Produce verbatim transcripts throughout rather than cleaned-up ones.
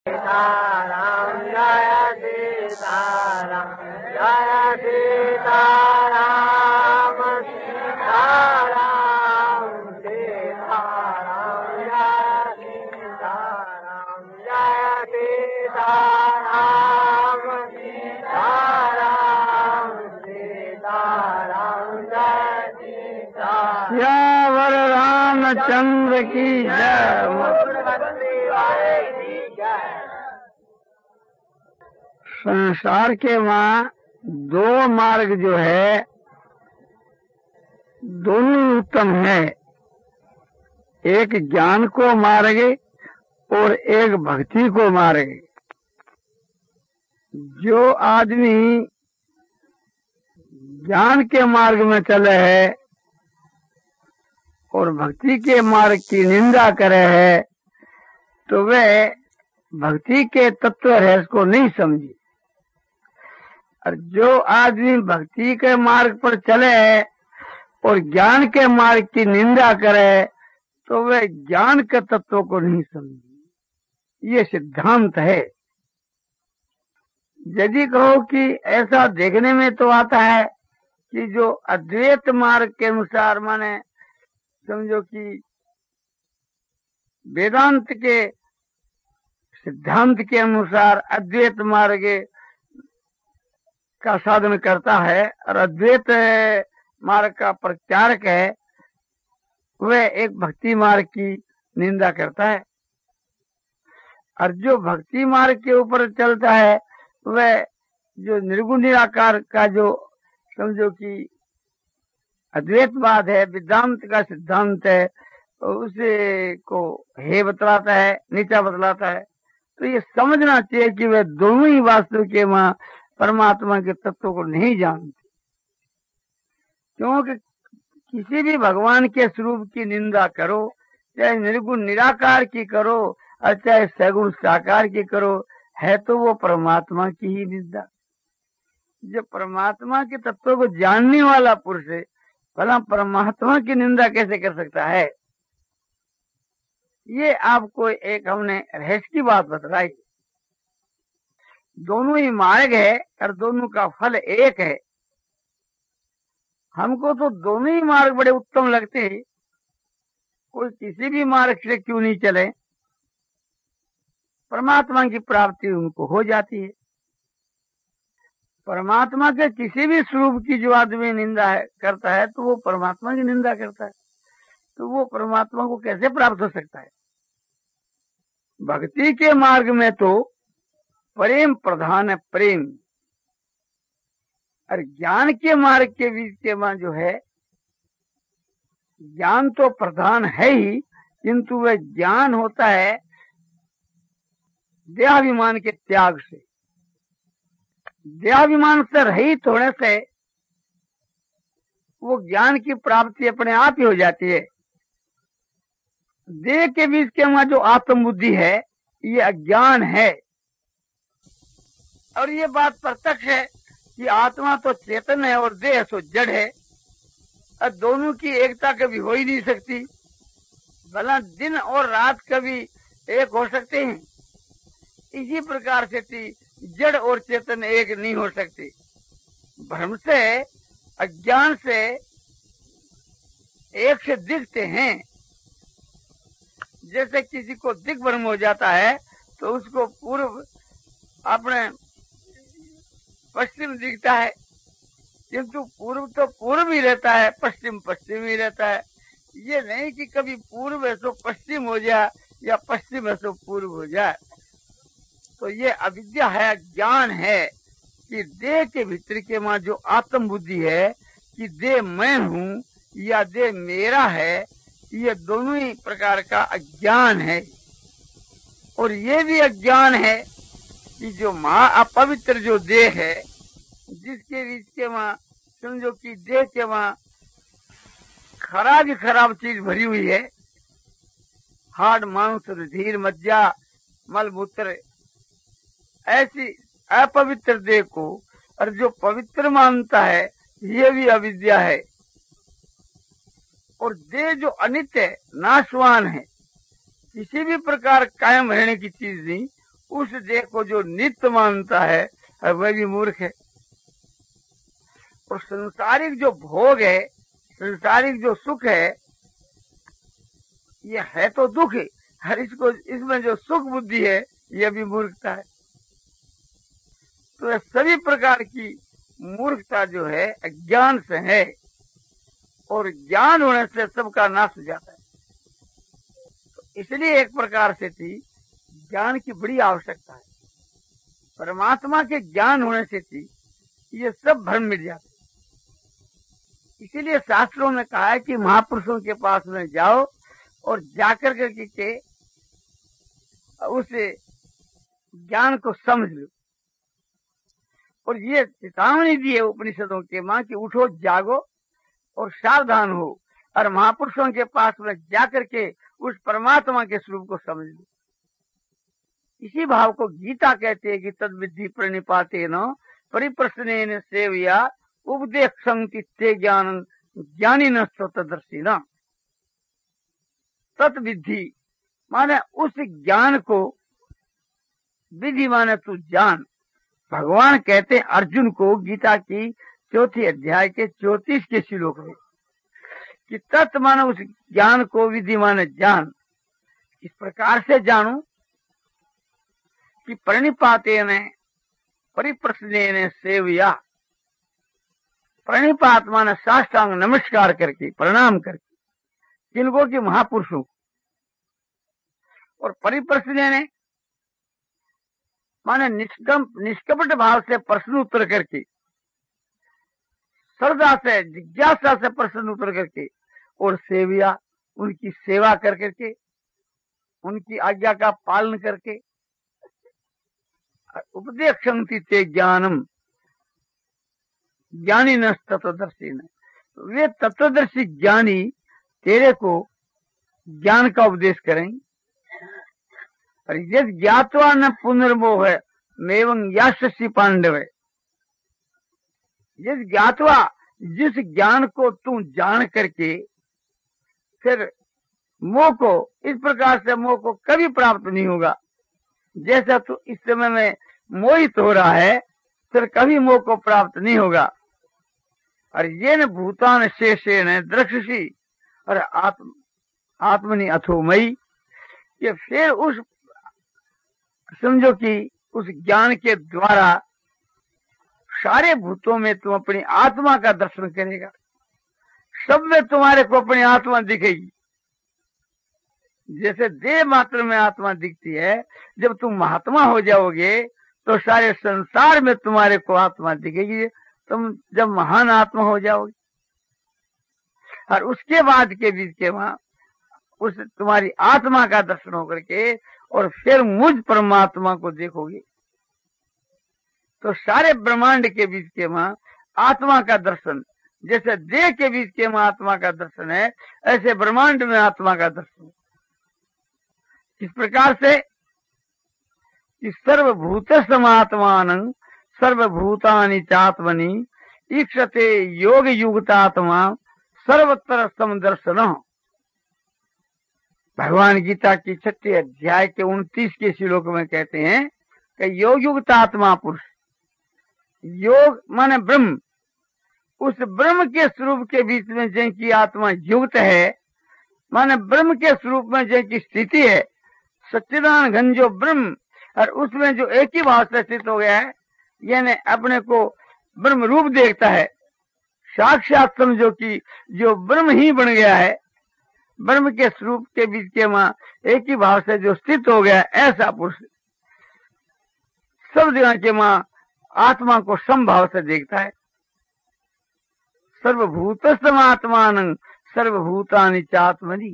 सीताराम जय सीताराम जय सीताराम सीताराम सीताराम जय सीताराम जय सीताराम सीताराम सीताराम जय सीताराम। सियावर रामचंद्र की जय। संसार के वहाँ दो मार्ग जो है दोनों उत्तम है। एक ज्ञान को मार्ग और एक भक्ति को मार्ग। जो आदमी ज्ञान के मार्ग में चले है और भक्ति के मार्ग की निंदा करे है तो वे भक्ति के तत्व रहस्य को नहीं समझी। और जो आदमी भक्ति के मार्ग पर चले और ज्ञान के मार्ग की निंदा करे तो वे ज्ञान के तत्व को नहीं समझे। ये सिद्धांत है। यदि कहो कि ऐसा देखने में तो आता है कि जो अद्वैत मार्ग के अनुसार माने समझो कि वेदांत के सिद्धांत के अनुसार अद्वैत मार्ग का साधन करता है और अद्वैत मार्ग का प्रचारक है, वह एक भक्ति मार्ग की निंदा करता है। और जो भक्ति मार्ग के ऊपर चलता है वह जो निर्गुण निराकार का जो समझो कि अद्वैतवाद है, वेदांत का सिद्धांत है, उसे को हे बतलाता है, नीचा बतलाता है। तो ये समझना चाहिए कि वे दोनों ही वास्तव के वहां परमात्मा के तत्व को नहीं जानते। क्योंकि किसी भी भगवान के स्वरूप की निंदा करो, चाहे निर्गुण निराकार की करो और चाहे सगुण साकार की करो, है तो वो परमात्मा की ही निंदा। जो परमात्मा के तत्व को जानने वाला पुरुष है, भला परमात्मा की निंदा कैसे कर सकता है? ये आपको एक हमने रहस्य की बात बतलाई। दोनों ही मार्ग है और दोनों का फल एक है। हमको तो दोनों ही मार्ग बड़े उत्तम लगते हैं। कोई किसी भी मार्ग से क्यों नहीं चले, परमात्मा की प्राप्ति उनको हो जाती है। परमात्मा के किसी भी स्वरूप की जो आदमी निंदा है करता है तो वो परमात्मा की निंदा करता है, तो वो परमात्मा को कैसे प्राप्त हो सकता है? भक्ति के मार्ग में तो प्रेम प्रधान है, प्रेम। और ज्ञान के मार्ग के बीच के वहां जो है, ज्ञान तो प्रधान है ही, किंतु वह ज्ञान होता है देहाभिमान के त्याग से। देहाभिमान से रहित होने से वो ज्ञान की प्राप्ति अपने आप ही हो जाती है। देह के बीच के वहां जो आत्म बुद्धि है, ये अज्ञान है। और ये बात प्रत्यक्ष है कि आत्मा तो चेतन है और देह तो जड़ है, और दोनों की एकता कभी हो ही नहीं सकती। भला दिन और रात कभी एक हो सकते हैं? इसी प्रकार से जड़ और चेतन एक नहीं हो सकती। भ्रम से, अज्ञान से एक से दिखते हैं। जैसे किसी को दिग्भ्रम हो जाता है तो उसको पूर्व अपने पश्चिम दिखता है, किंतु पूर्व तो पूर्व ही रहता है, पश्चिम पश्चिम ही रहता है। ये नहीं कि कभी पूर्व है तो पश्चिम हो जाए या पश्चिम है तो पूर्व हो जाए। तो ये अविद्या है, ज्ञान है कि देह के भीतर के वहां जो आत्म बुद्धि है कि देह मैं हूँ या देह मेरा है, ये दोनों ही प्रकार का अज्ञान है। और ये भी अज्ञान है कि जो महा अपवित्र जो देह है, जिसके बीच के वहां समझो कि देह के वहां खराब ही खराब चीज भरी हुई है, हाड़ मांस रुधिर मज्जा मल मूत्र, ऐसी अपवित्र देह को और जो पवित्र मानता है, ये भी अविद्या है। और देह जो अनित्य है, नाशवान है, किसी भी प्रकार कायम रहने की चीज नहीं, उस देह को जो नित्य मानता है वह भी मूर्ख है। और संसारिक जो भोग है, संसारिक जो सुख है, ये है तो दुख है, हर इसको इसमें जो सुख बुद्धि है यह भी मूर्खता है। तो सभी प्रकार की मूर्खता जो है अज्ञान से है, और ज्ञान होने से सबका नाश हो जाता है। तो इसलिए एक प्रकार से थी ज्ञान की बड़ी आवश्यकता है। परमात्मा के ज्ञान होने से थी ये सब भ्रम मिट जाते। इसीलिए शास्त्रों में कहा है कि महापुरुषों के पास में जाओ और जाकर करके के उस ज्ञान को समझ लो। और ये चेतावनी दी है उपनिषदों के मां कि उठो जागो और सावधान हो, और महापुरुषों के पास में जाकर के उस परमात्मा के स्वरूप को समझ लो। इसी भाव को गीता कहते हैं कि तद विद्धि प्रणिपाते न परिप्रश्नेन सेवया उपदेक्षं चित्ते ज्ञानं ज्ञानी न स्वतदर्शी न। तत् विद्धि माने उस ज्ञान को, विधि माने तू जान। भगवान कहते अर्जुन को गीता की चौथी अध्याय के चौतीस के श्लोक में कि तत् माने उस ज्ञान को, विधि माने जान। इस प्रकार से जानू कि प्रणिपाते ने परिप्रश्ने ने सेवया। प्रणिपात माने साष्टांग नमस्कार करके, प्रणाम करके, किनको कि महापुरुषों। और परिप्रश्ने ने माने निष्कम निष्कपट भाव से प्रश्न उत्तर करके, श्रद्धा से, जिज्ञासा से प्रश्न उत्तर करके, और सेविया उनकी सेवा कर करके, उनकी आज्ञा का पालन करके, उपदेक्षन्ति ते ज्ञानम ज्ञानी न तत्वदर्शी न। वे तत्वदर्शी ज्ञानी तेरे को ज्ञान का उपदेश करेंगे। और यद ज्ञातवा न पुनर्मोह मेवं याशसी पांडव। यद ज्ञातवा, जिस ज्ञान को तू जान करके फिर मोह को, इस प्रकार से मोह को कभी प्राप्त नहीं होगा। जैसा तू इस समय में मोहित हो रहा है, फिर कभी मोह को प्राप्त नहीं होगा। और ये न भूतान शेषे न दृक्षसी और आत्म आत्मनि अथोमयी। ये फिर उस समझो कि उस ज्ञान के द्वारा सारे भूतों में तुम अपनी आत्मा का दर्शन करेगा। सब में तुम्हारे को अपनी आत्मा दिखेगी। जैसे देह मात्र में आत्मा दिखती है, जब तुम महात्मा हो जाओगे तो सारे संसार में तुम्हारे को आत्मा दिखेगी, तुम जब महान आत्मा हो जाओगे। और उसके बाद के बीच के वहां उस तुम्हारी आत्मा का दर्शन होकर के और फिर मुझ परमात्मा को देखोगे, तो सारे ब्रह्मांड के बीच के वहां आत्मा का दर्शन, जैसे देह के बीच के वहां आत्मा का दर्शन है, ऐसे ब्रह्मांड में आत्मा का दर्शन। इस प्रकार से इस सर्वभूत समात्मान सर्वभूतानि चात्मनि ईक्षते योग युक्तात्मा सर्वत्र समदर्शन। भगवान गीता की छठे अध्याय के उनतीस के श्लोक में कहते हैं कि योग युक्तात्मा पुरुष, योग माने ब्रह्म, उस ब्रह्म के स्वरूप के बीच में जिनकी आत्मा युक्त है, माने ब्रह्म के स्वरूप में जिनकी स्थिति है, सच्चिदानंद घन जो ब्रह्म, और उसमें जो एक ही भाव से स्थित हो गया है, यानी अपने को ब्रह्म रूप देखता है, साक्षात समझो कि जो ब्रह्म ही बन गया है, ब्रह्म के स्वरूप के बीच के वहां एक ही भाव से जो स्थित हो गया, ऐसा पुरुष सब जगह के वहां आत्मा को समभाव से देखता है। सर्वभूत समात्मान सर्वभूतानि चात्मनि।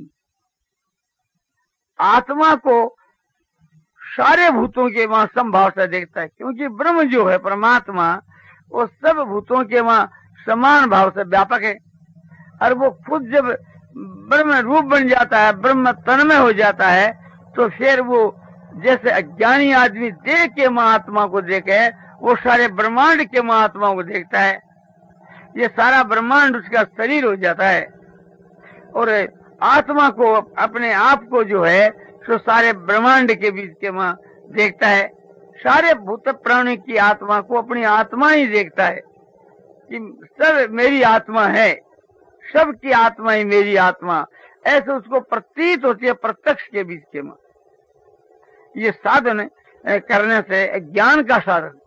आत्मा को सारे भूतों के वहां समभाव से देखता है, क्योंकि ब्रह्म जो है परमात्मा, वो सब भूतों के वहां समान भाव से व्यापक है। और वो खुद जब ब्रह्म रूप बन जाता है, ब्रह्म तन में हो जाता है, तो फिर वो जैसे अज्ञानी आदमी देह के महात्मा को देखे, वो सारे ब्रह्मांड के महात्मा को देखता है। ये सारा ब्रह्मांड उसका शरीर हो जाता है, और आत्मा को, अपने आप को जो है, तो सारे ब्रह्मांड के बीच के वहां देखता है, सारे भूत प्राणी की आत्मा को अपनी आत्मा ही देखता है कि सब मेरी आत्मा है, सबकी आत्मा ही मेरी आत्मा, ऐसे उसको प्रतीत होती है प्रत्यक्ष के बीच के में। ये साधन करने से ज्ञान का साधन,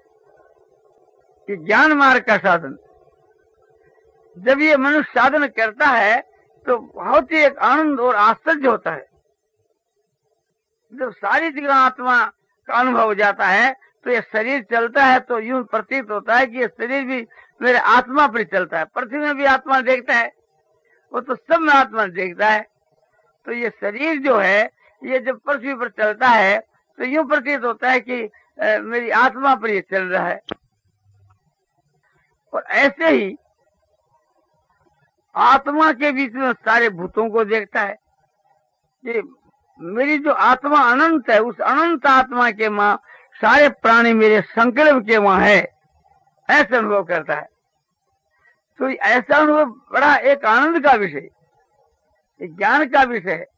ये ज्ञान मार्ग का साधन, जब ये मनुष्य साधन करता है तो बहुत ही एक आनंद और आश्चर्य होता है। जब सारी जगह आत्मा का अनुभव हो जाता है तो ये शरीर चलता है तो यूं प्रतीत होता है कि ये शरीर भी मेरे आत्मा पर चलता है। पृथ्वी में भी आत्मा देखता है, वो तो सब में आत्मा देखता है। तो ये शरीर जो है ये जब पृथ्वी पर चलता है तो यूं प्रतीत होता है कि ए, मेरी आत्मा पर ये चल रहा है। और ऐसे ही आत्मा के बीच में सारे भूतों को देखता है कि मेरी जो आत्मा अनंत है, उस अनंत आत्मा के मां सारे प्राणी मेरे संकल्प के मां है, ऐसा अनुभव करता है। तो ऐसा अनुभव बड़ा एक आनंद का विषय, एक ज्ञान का विषय है।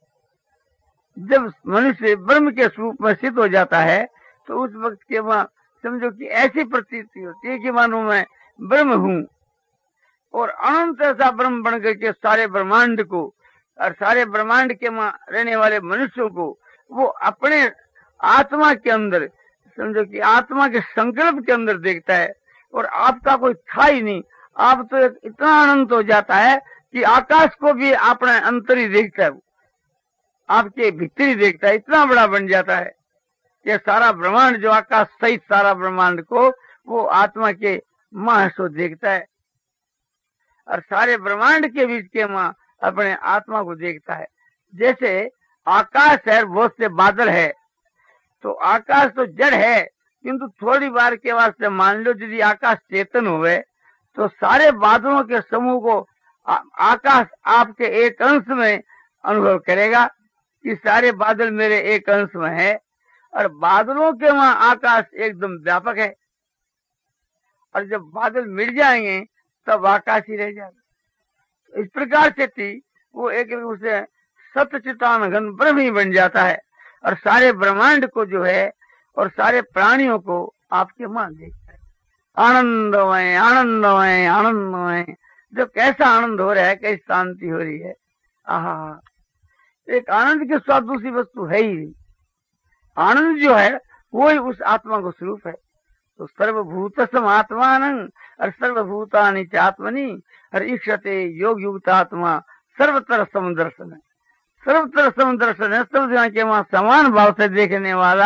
जब मनुष्य ब्रह्म के स्वरूप में स्थित हो जाता है तो उस वक्त के वहां समझो कि ऐसी प्रतीति होती है कि मानो मैं ब्रह्म हूं, और अनंत ऐसा ब्रह्म बन करके सारे ब्रह्मांड को और सारे ब्रह्मांड के वहां रहने वाले मनुष्यों को वो अपने आत्मा के अंदर, समझो कि आत्मा के संकल्प के अंदर देखता है। और आपका कोई था ही नहीं, आप तो इतना अनंत हो जाता है कि आकाश को भी अपने अंतर ही देखता है, वो आपके भीतर ही देखता है, इतना बड़ा बन जाता है। ये सारा ब्रह्मांड जो आकाश सहित सारा ब्रह्मांड को वो आत्मा के मां सो देखता है, और सारे ब्रह्मांड के बीच के मां अपने आत्मा को देखता है। जैसे आकाश है, बहुत से बादल है, तो आकाश तो जड़ है, किंतु थोड़ी बार के वास्ते मान लो यदि आकाश चेतन हुए तो सारे बादलों के समूह को आ, आकाश आपके एक अंश में अनुभव करेगा कि सारे बादल मेरे एक अंश में है, और बादलों के वहां आकाश एकदम व्यापक है। और जब बादल मिट जाएंगे तब आकाश ही रह जाएगा। इस प्रकार से थी वो एक उसे सतचितान घन ब्रह्म ही बन जाता है, और सारे ब्रह्मांड को जो है और सारे प्राणियों को आपके मान देखता है। आनंदमय आनंदमय आनंदमय, जो कैसा आनंद हो रहा है, कैसी शांति हो रही है। आहा, एक आनंद के स्वाद दूसरी वस्तु है ही नहीं। आनंद जो है वो ही उस आत्मा को स्वरूप है। तो सर्वभूत समात्मान और सर्वभूतानि चात्मनि और ईक्षते योग युक्त आत्मा सर्वतर समदर्शन है। सर्वतर समदर्शन है, सब जगह के वहां समान भाव से देखने वाला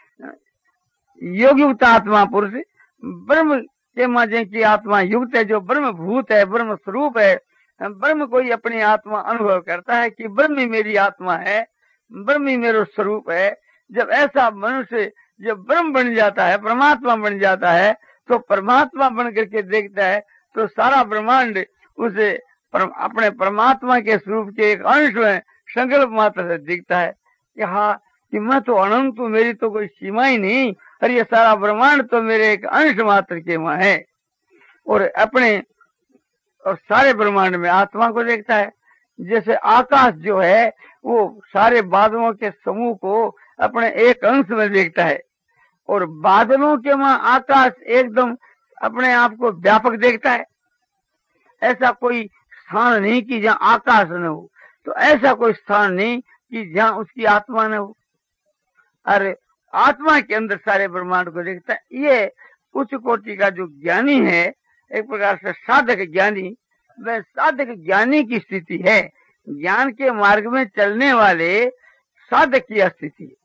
योग युक्त आत्मा पुरुष ब्रह्म के मजे की आत्मा युक्त है, जो ब्रह्म भूत है, ब्रह्म स्वरूप है। ब्रह्म को ही अपनी आत्मा अनुभव करता है कि ब्रह्म ही मेरी आत्मा है, ब्रह्म ही मेरा स्वरूप है। जब ऐसा मनुष्य जब ब्रह्म बन जाता है, परमात्मा बन जाता है, तो परमात्मा बन करके देखता है तो सारा ब्रह्मांड उसे पर, अपने परमात्मा के स्वरूप के एक अंश में संकल्प मात्र से दिखता है कि हाँ कि मैं तो अनंत हूँ, मेरी तो कोई सीमा ही नहीं, और ये सारा ब्रह्मांड तो मेरे एक अंश मात्र के वहां है। और अपने और सारे ब्रह्मांड में आत्मा को देखता है। जैसे आकाश जो है वो सारे बादलों के समूह को अपने एक अंश में देखता है, और बादलों के वहां आकाश एकदम अपने आप को व्यापक देखता है। ऐसा कोई स्थान नहीं कि जहाँ आकाश न हो, तो ऐसा कोई स्थान नहीं कि जहाँ उसकी आत्मा न हो। अरे आत्मा के अंदर सारे ब्रह्मांड को देखता है। ये उच्च कोटि का जो ज्ञानी है, एक प्रकार से साधक ज्ञानी, वह साधक ज्ञानी की स्थिति है। ज्ञान के मार्ग में चलने वाले साधक की स्थिति है।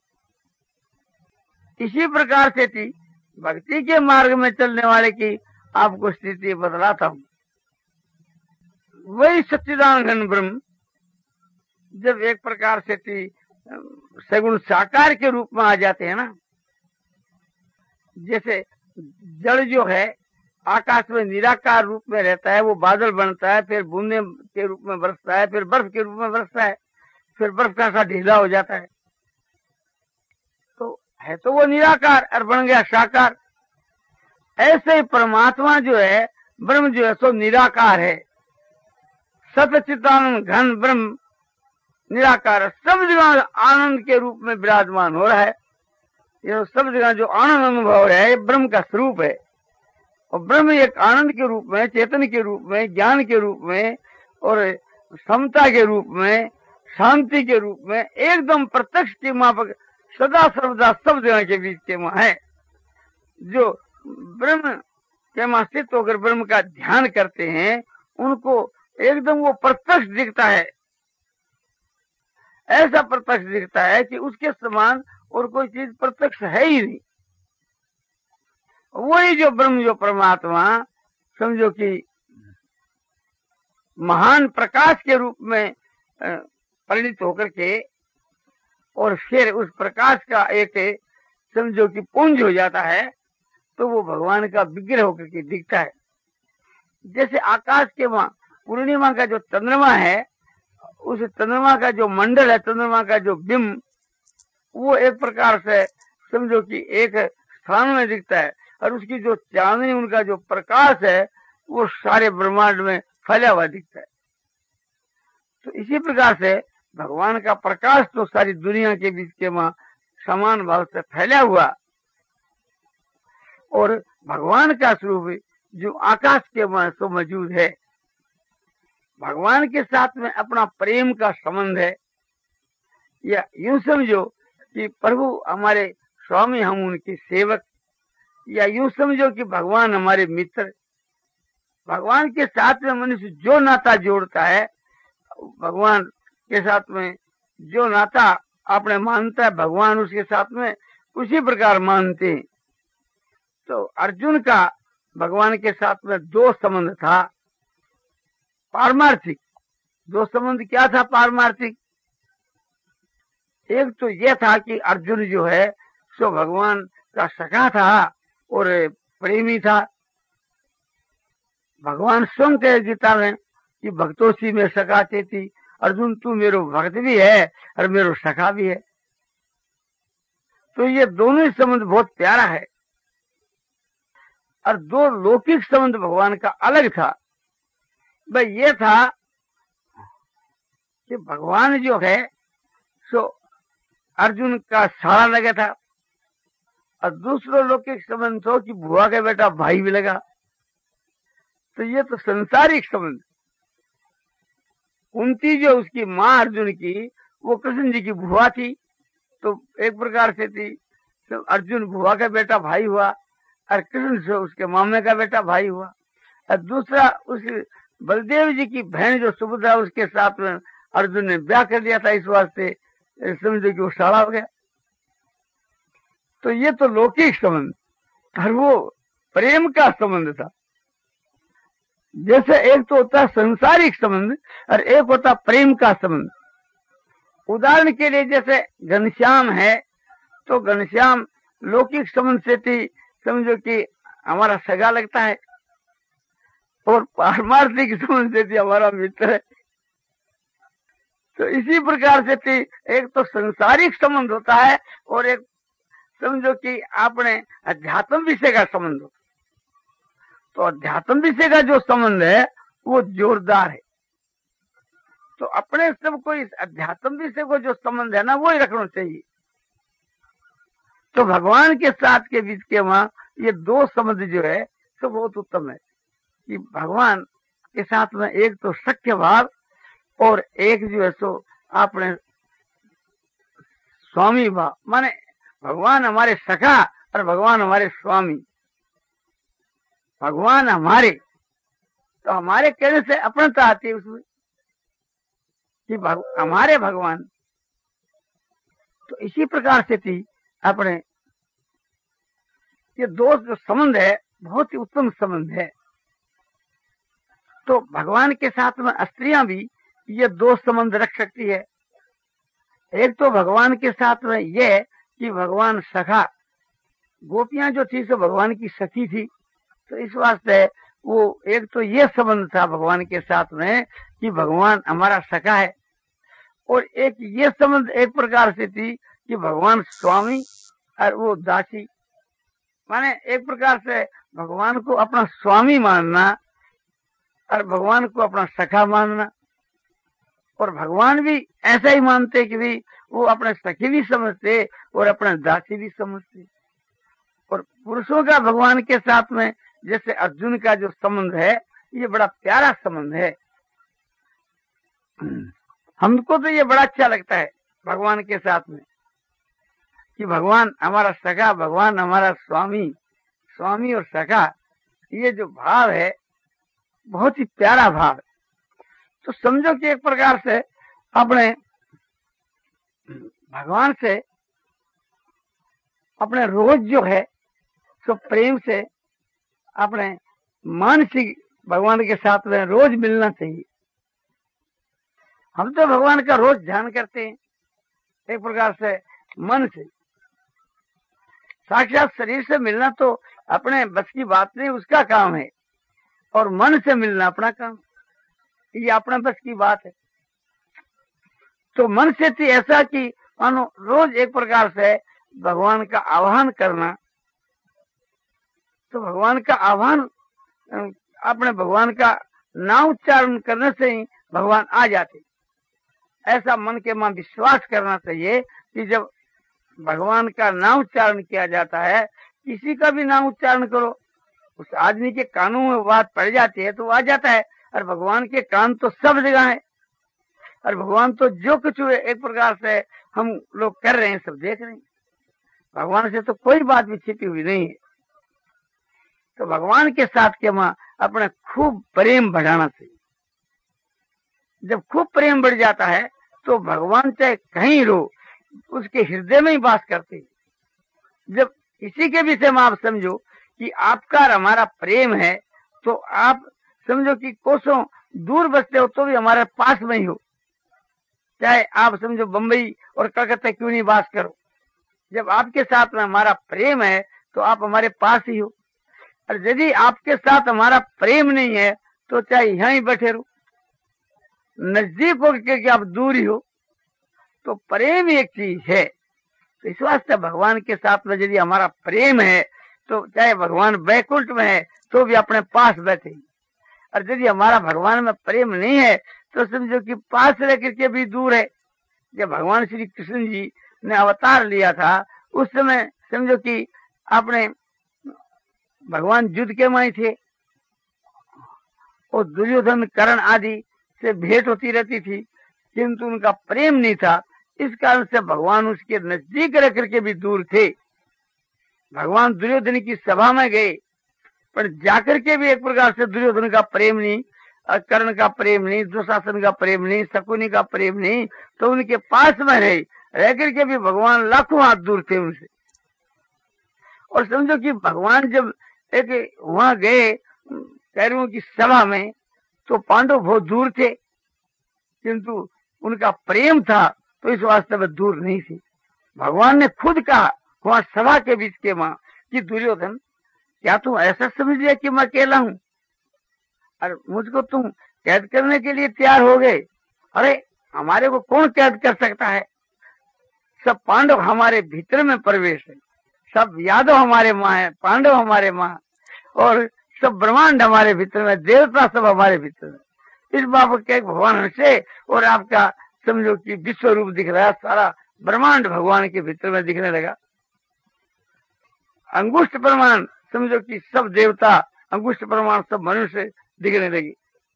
इसी प्रकार से थी भक्ति के मार्ग में चलने वाले की आपको स्थिति बतलाता हूं। वही सच्चिदानंद ब्रह्म जब एक प्रकार से थी सगुण साकार के रूप में आ जाते हैं ना, जैसे जड़ जो है आकाश में निराकार रूप में रहता है, वो बादल बनता है, फिर बूंदे के रूप में बरसता है, फिर बर्फ के रूप में बरसता है, फिर बर्फ का सा ढीला हो जाता है। तो है तो वो निराकार और बन गया साकार। ऐसे ही परमात्मा जो है, ब्रह्म जो है सो निराकार है, सतचितानंद घन ब्रह्म निराकार, सब जगह आनंद के रूप में विराजमान हो रहा है। ये सब जगह जो आनंद अनुभव है ये ब्रह्म का स्वरूप है। और ब्रह्म एक आनंद के रूप में, चेतन के रूप में, ज्ञान के रूप में और समता के रूप में, शांति के रूप में एकदम प्रत्यक्ष के मापक सदा सर्वदा सब जगह के बीच के वहां है। जो ब्रह्म के वहां स्थित होकर ब्रह्म का ध्यान करते हैं उनको एकदम वो प्रत्यक्ष दिखता है, ऐसा प्रत्यक्ष दिखता है कि उसके समान और कोई चीज प्रत्यक्ष है ही नहीं। वही जो ब्रह्म, जो परमात्मा समझो कि महान प्रकाश के रूप में परिणित होकर के और फिर उस प्रकाश का एक समझो कि पुंज हो जाता है, तो वो भगवान का विग्रह होकर के दिखता है। जैसे आकाश के वहां पूर्णिमा का जो चंद्रमा है, उस चंद्रमा का जो मंडल है, चंद्रमा का जो बिंब, वो एक प्रकार से समझो कि एक स्थान में दिखता है और उसकी जो चांदनी, उनका जो प्रकाश है वो सारे ब्रह्मांड में फैला हुआ दिखता है। तो इसी प्रकार से भगवान का प्रकाश तो सारी दुनिया के बीच के वहां समान भाव से फैला हुआ, और भगवान का स्वरूप जो आकाश के वहां तो मौजूद है। भगवान के साथ में अपना प्रेम का संबंध है, या यूं समझो कि प्रभु हमारे स्वामी, हम उनके सेवक, या यूं समझो कि भगवान हमारे मित्र। भगवान के साथ में मनुष्य जो नाता जोड़ता है, भगवान के साथ में जो नाता आपने मानता है, भगवान उसके साथ में उसी प्रकार मानते हैं। तो अर्जुन का भगवान के साथ में दो संबंध था, पारमार्थिक। दो संबंध क्या था पारमार्थिक? एक तो यह था कि अर्जुन जो है सो भगवान का सखा था और प्रेमी था। भगवान स्वयं कहे गीता में कि भक्तों सी में सखा थी, अर्जुन तू मेरो भक्त भी है और मेरो सखा भी है। तो ये दोनों ही संबंध बहुत प्यारा है। और दो लौकिक संबंध भगवान का अलग था। भाई ये था कि भगवान जो है सो अर्जुन का सारा लगा था, और दूसरा लौकिक संबंध तो कि बुआ का बेटा भाई भी लगा। तो ये तो संसारिक संबंध। कुंती जो उसकी माँ अर्जुन की, वो कृष्ण जी की बुआ थी, तो एक प्रकार से थी। तो अर्जुन बुआ का बेटा भाई हुआ और कृष्ण से उसके मामे का बेटा भाई हुआ। और दूसरा उस बलदेव जी की बहन जो सुभद्रा, उसके साथ में अर्जुन ने ब्याह कर दिया था, इस वास्ते समझो कि वो साला हो गया। तो ये तो लौकिक संबंध, और वो प्रेम का संबंध था। जैसे एक तो होता है संसारिक संबंध और एक होता प्रेम का संबंध। उदाहरण के लिए जैसे घनश्याम है, तो घनश्याम लौकिक संबंध से थी, समझो कि हमारा सगा लगता है, और पारमार्थिक संबंध से थी हमारा मित्र है। तो इसी प्रकार से थी, एक तो संसारिक संबंध होता है और एक समझो कि आपने अध्यात्म विषय का संबंध होता है। तो अध्यात्म विषय का जो संबंध है वो जोरदार है। तो अपने सब को इस अध्यात्म विषय को जो संबंध है ना, वो ही रखना चाहिए। तो भगवान के साथ के बीच के वहां ये दो संबंध जो है तो बहुत उत्तम है कि भगवान के साथ में एक तो सख्य भाव और एक जो है सो आपने स्वामी भाव, माने भगवान हमारे सखा और भगवान हमारे स्वामी। भगवान हमारे, तो हमारे कहने से अपनता आती है उसमें कि भग, हमारे भगवान। तो इसी प्रकार से थी अपने ये दो जो संबंध है बहुत ही उत्तम संबंध है। तो भगवान के साथ में स्त्रियां भी ये दो संबंध रख सकती है। एक तो भगवान के साथ में ये कि भगवान सखा, गोपियां जो थी सो भगवान की सखी थी, तो इस वास्ते वो एक तो ये संबंध था भगवान के साथ में कि भगवान हमारा सखा है, और एक ये संबंध एक प्रकार से थी कि भगवान स्वामी और वो दासी, माने एक प्रकार से भगवान को अपना स्वामी मानना और भगवान को अपना सखा मानना। और भगवान भी ऐसा ही मानते कि भी वो अपने सखी भी समझते और अपने दासी भी समझते। और पुरुषों का भगवान के साथ में जैसे अर्जुन का जो संबंध है, ये बड़ा प्यारा संबंध है। हमको तो ये बड़ा अच्छा लगता है भगवान के साथ में, कि भगवान हमारा सखा, भगवान हमारा स्वामी, स्वामी और सखा, ये जो भाव है बहुत ही प्यारा भाव है। तो समझो कि एक प्रकार से अपने भगवान से अपने रोज जो है तो प्रेम से अपने मानसिक भगवान के साथ में रोज मिलना चाहिए। हम तो भगवान का रोज ध्यान करते हैं एक प्रकार से मन से, साक्षात शरीर से मिलना तो अपने बस की बात नहीं, उसका काम है, और मन से मिलना अपना काम, ये अपना बस की बात है। तो मन से थी ऐसा कि मानो रोज एक प्रकार से भगवान का आह्वान करना, तो भगवान का आह्वान, अपने भगवान का नाम उच्चारण करने से ही भगवान आ जाते। ऐसा मन के मन विश्वास करना चाहिए कि जब भगवान का नाम उच्चारण किया जाता है, किसी का भी नाम उच्चारण करो, उस आदमी के कानों में बात पड़ जाती है तो आ जाता है। और भगवान के कान तो सब जगह है, और भगवान तो जो कुछ एक प्रकार से हम लोग कर रहे हैं सब देख रहे हैं। भगवान से तो कोई बात भी छिपी हुई नहीं है। तो भगवान के साथ के माँ अपने खूब प्रेम बढ़ाना चाहिए। जब खूब प्रेम बढ़ जाता है तो भगवान चाहे कहीं रो, उसके हृदय में ही वास करते हैं। जब इसी के विषय में आप समझो कि आपका और हमारा प्रेम है, तो आप समझो कि कोसों दूर बसते हो तो भी हमारे पास में ही हो, चाहे आप समझो बंबई और कलकत्ता क्यों नहीं वास करो। जब आपके साथ में हमारा प्रेम है तो आप हमारे पास ही हो, और यदि आपके साथ हमारा प्रेम नहीं है तो चाहे यहाँ ही बैठे रहो, नजदीक हो के आप दूर ही हो। तो प्रेम एक चीज है। तो इस वास्ते भगवान के साथ में यदि हमारा प्रेम है तो चाहे भगवान वैकुंठ में है तो भी अपने पास बैठे, और यदि हमारा भगवान में प्रेम नहीं है तो समझो कि पास रह करके भी दूर है। जब भगवान श्री कृष्ण जी ने अवतार लिया था उस समय समझो कि आपने भगवान युद्ध के माई थे, और दुर्योधन कर्ण आदि से भेंट होती रहती थी, किंतु उनका प्रेम नहीं था। इस कारण से भगवान उसके नजदीक रह करके भी दूर थे। भगवान दुर्योधन की सभा में गए, पर जाकर के भी एक प्रकार से दुर्योधन का प्रेम नहीं, कर्ण का प्रेम नहीं, दुशासन का प्रेम नहीं, शकुनी का प्रेम नहीं, तो उनके पास में रहे रह करके भी भगवान लाखों हाथ दूर थे उनसे। और समझो कि भगवान जब एक वहां गए कैरवों की सभा में तो पांडव बहुत दूर थे, किंतु उनका प्रेम था तो इस वास्ते में दूर नहीं थी। भगवान ने खुद कहा वहां सभा के बीच के मां कि दुर्योधन, क्या तुम ऐसा समझ लिया कि मैं अकेला हूं और मुझको तुम कैद करने के लिए तैयार हो गए? अरे हमारे को कौन कैद कर सकता है? सब पांडव हमारे भीतर में प्रवेश है, सब यादव हमारे माँ है, पांडव हमारे माँ, और सब ब्रह्मांड हमारे भीतर में, देवता सब हमारे भीतर में। इस बाबत के भगवान हमसे और आपका समझो कि विश्व रूप दिख रहा है, सारा ब्रह्मांड भगवान के भीतर में दिखने लगा। अंगुष्ठ प्रमाण समझो कि सब देवता, अंगुष्ठ प्रमाण सब मनुष्य दिखने लगे।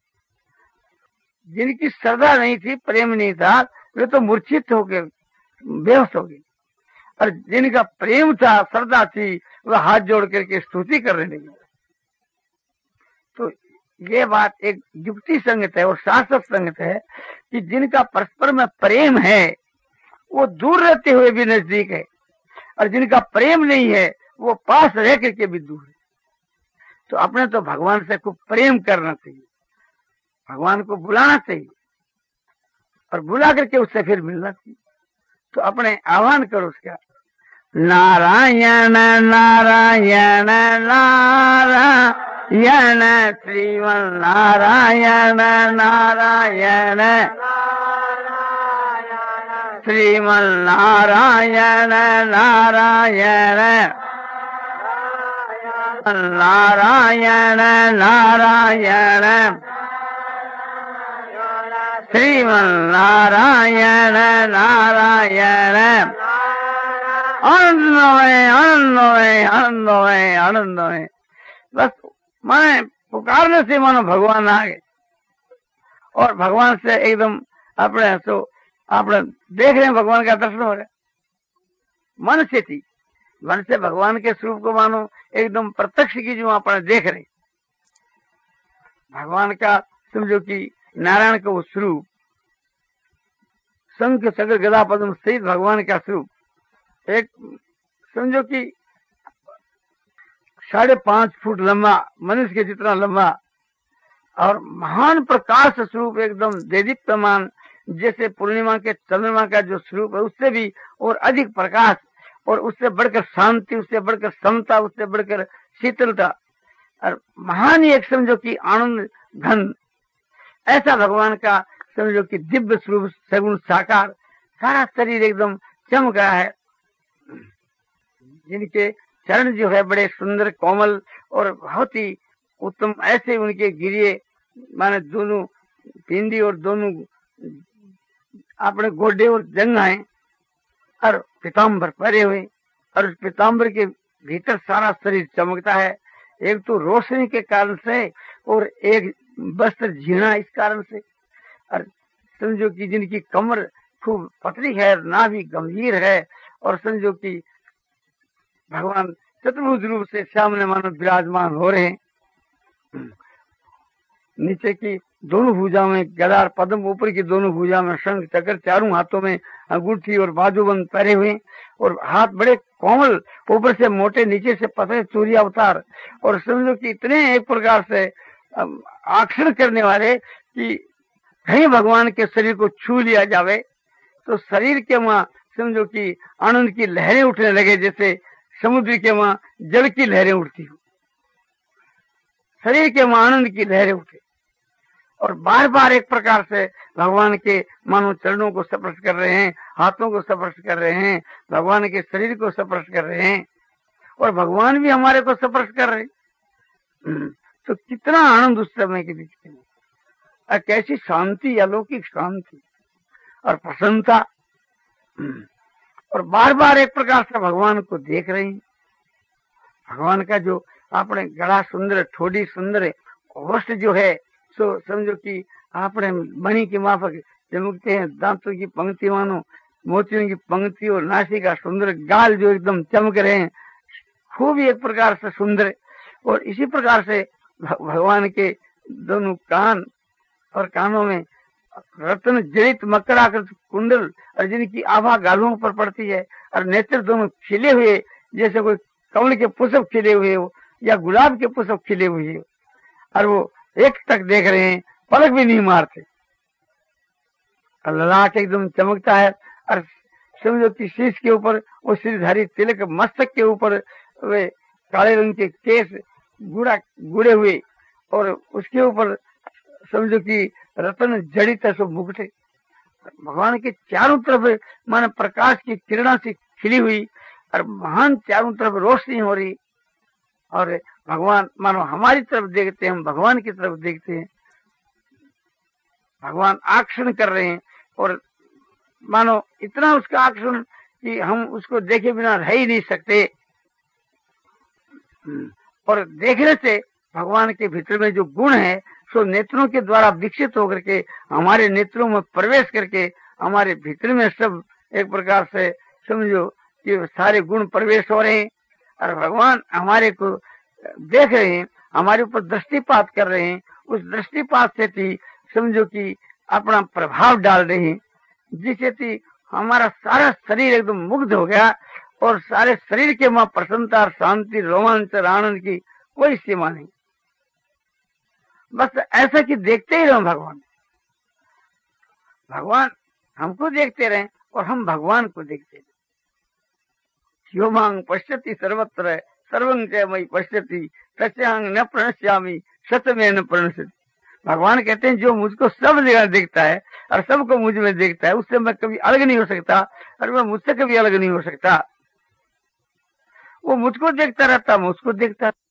जिनकी श्रद्धा नहीं थी, प्रेम नहीं था, वे तो मूर्छित हो गए, बेहोश हो गए, और जिनका प्रेम था, श्रद्धा थी, वह हाथ जोड़ करके स्तुति करने लगे। तो ये बात एक युक्ति संगत है और शास्त्र संगत है कि जिनका परस्पर में प्रेम है वो दूर रहते हुए भी नजदीक है, और जिनका प्रेम नहीं है वो पास रह करके भी दूर है। तो अपने तो भगवान से खूब प्रेम करना चाहिए, भगवान को बुलाना चाहिए, और बुला करके उससे फिर मिलना चाहिए। तो अपने आह्वान करो उसका, नारायण नारायण नारायण श्रीमन नारायण नारायण श्रीमन नारायण नारायण नारायण नारायण श्रीमन नारायण नारायण आनंदमय आनंदमय आनंदमय आनंदमय। बस माने पुकारने से मानो भगवान आ गए और भगवान से एकदम अपने तो अपने देख रहे हैं, भगवान का दर्शन हो रहा है मन से थी, मन से भगवान के स्वरूप को मानो एकदम प्रत्यक्ष की जो अपने देख रहे भगवान का, समझो कि नारायण का वो स्वरूप, शंख सगर गदा पद्म सहित भगवान का स्वरूप, एक समझो कि साढ़े पांच फुट लंबा, मनुष्य के जितना लंबा और महान प्रकाश स्वरूप, एकदम देदीप्यमान, जैसे पूर्णिमा के चंद्रमा का जो स्वरूप है उससे भी और अधिक प्रकाश, और उससे बढ़कर शांति, उससे बढ़कर समता, उससे बढ़कर शीतलता, और महान एक समझो कि आनंद घन, ऐसा भगवान का समझो कि दिव्य स्वरूप सगुण साकार, सारा शरीर एकदम चमक रहा है। जिनके चरण जो है बड़े सुंदर कोमल और बहुत ही उत्तम, ऐसे उनके गिरिए माने दोनों पिंडी और दोनों अपने गोडे और जंघाएं, और पीताम्बर पहरे हुए, और उस पीताम्बर के भीतर सारा शरीर चमकता है, एक तो रोशनी के कारण से और एक वस्त्र झीना इस कारण से। और समझो कि जिनकी कमर खूब पतली है, नाभि गंभीर है, और समझो कि भगवान चतुर्भुज रूप से सामने मानो विराजमान हो रहे हैं। नीचे की दोनों भुजा में गदा पद्म, ऊपर की दोनों भुजा में शंख चक्र, चारों हाथों में अंगूठी और बाजूबंद पहरे हुए, और हाथ बड़े कोमल, ऊपर से मोटे, नीचे से पतले, सूर्य अवतार, और समझो कि इतने एक प्रकार से आकर्षण करने वाले कि कहीं भगवान के शरीर को छू लिया जावे तो शरीर के वहां समझो कि आनंद की लहरें उठने लगे, जैसे समुद्र के वहां जल की लहरें उठती हो, शरीर के वहां आनंद की लहरें उठे, और बार बार एक प्रकार से भगवान के मानो चरणों को स्पर्श कर रहे हैं, हाथों को स्पर्श कर रहे हैं, भगवान के शरीर को स्पर्श कर रहे हैं, और भगवान भी हमारे को स्पर्श कर रहे हैं। तो कितना आनंद उस समय के बीच में, और कैसी शांति, अलौकिक शांति और प्रसन्नता, और बार बार एक प्रकार से भगवान को देख रहे हैं। भगवान का जो आपने गला सुंदर, ठोड़ी सुंदर है, वस्त्र जो है सो समझो कि आपने मणि के माफक चमकते हैं, दांतों की पंक्ति मानो मोतियों की पंक्ति, और नासिका सुंदर, गाल जो एकदम चमक रहे हैं, खूब एक प्रकार से सुंदर। और इसी प्रकार से भगवान के दोनों कान, और कानों में रत्न जड़ित मकराकृत कुंडल, और जिनकी आभा गालों पर पड़ती है, और नेत्र दोनों खिले हुए, जैसे कोई कमल के पुष्प खिले हुए हो या गुलाब के पुष्प खिले हुए हो, और वो एक तक देख रहे हैं, पलक भी नहीं मारते, और ललाट एकदम चमकता है, और समझो कि शीश के ऊपर वो श्रीधारी तिलक, मस्तक के ऊपर वे काले रंग के केस गुड़ा गुड़े हुए, और उसके ऊपर समझो कि रत्न जड़ित है सो मुकुट। भगवान के चारों तरफ माने प्रकाश की किरणा से खिली हुई, और महान चारों तरफ रोशनी हो रही, और भगवान मानो हमारी तरफ देखते हैं, हम भगवान की तरफ देखते हैं, भगवान आकर्षण कर रहे हैं, और मानो इतना उसका आकर्षण कि हम उसको देखे बिना रह ही नहीं सकते। और देखने से भगवान के भीतर में जो गुण है सो नेत्रों के द्वारा विकसित होकर के हमारे नेत्रों में प्रवेश करके हमारे भीतर में सब एक प्रकार से समझो कि सारे गुण प्रवेश हो रहे हैं, और भगवान हमारे को देख रहे हैं, हमारे ऊपर दृष्टिपात कर रहे हैं, उस दृष्टिपात से थी समझो कि अपना प्रभाव डाल रहे हैं, जिससे थी हमारा सारा शरीर एकदम मुग्ध हो गया, और सारे शरीर के वहां प्रसन्नता, शांति, रोमांच, आनंद की कोई सीमा नहीं। बस ऐसा कि देखते ही रहो भगवान, भगवान हमको देखते रहे और हम भगवान को देखते रहे। यो मांग पश्यति सर्वत्र सर्वं च मयि पश्यति तस्यांग न प्रणश्यामि सतमेव न प्रणश्यति। भगवान कहते हैं जो मुझको सब जगह देखता है और सबको मुझ में देखता है, उससे मैं कभी अलग नहीं हो सकता, और मैं मुझसे कभी अलग नहीं हो सकता। वो मुझको देखता रहता, मैं उसको देखता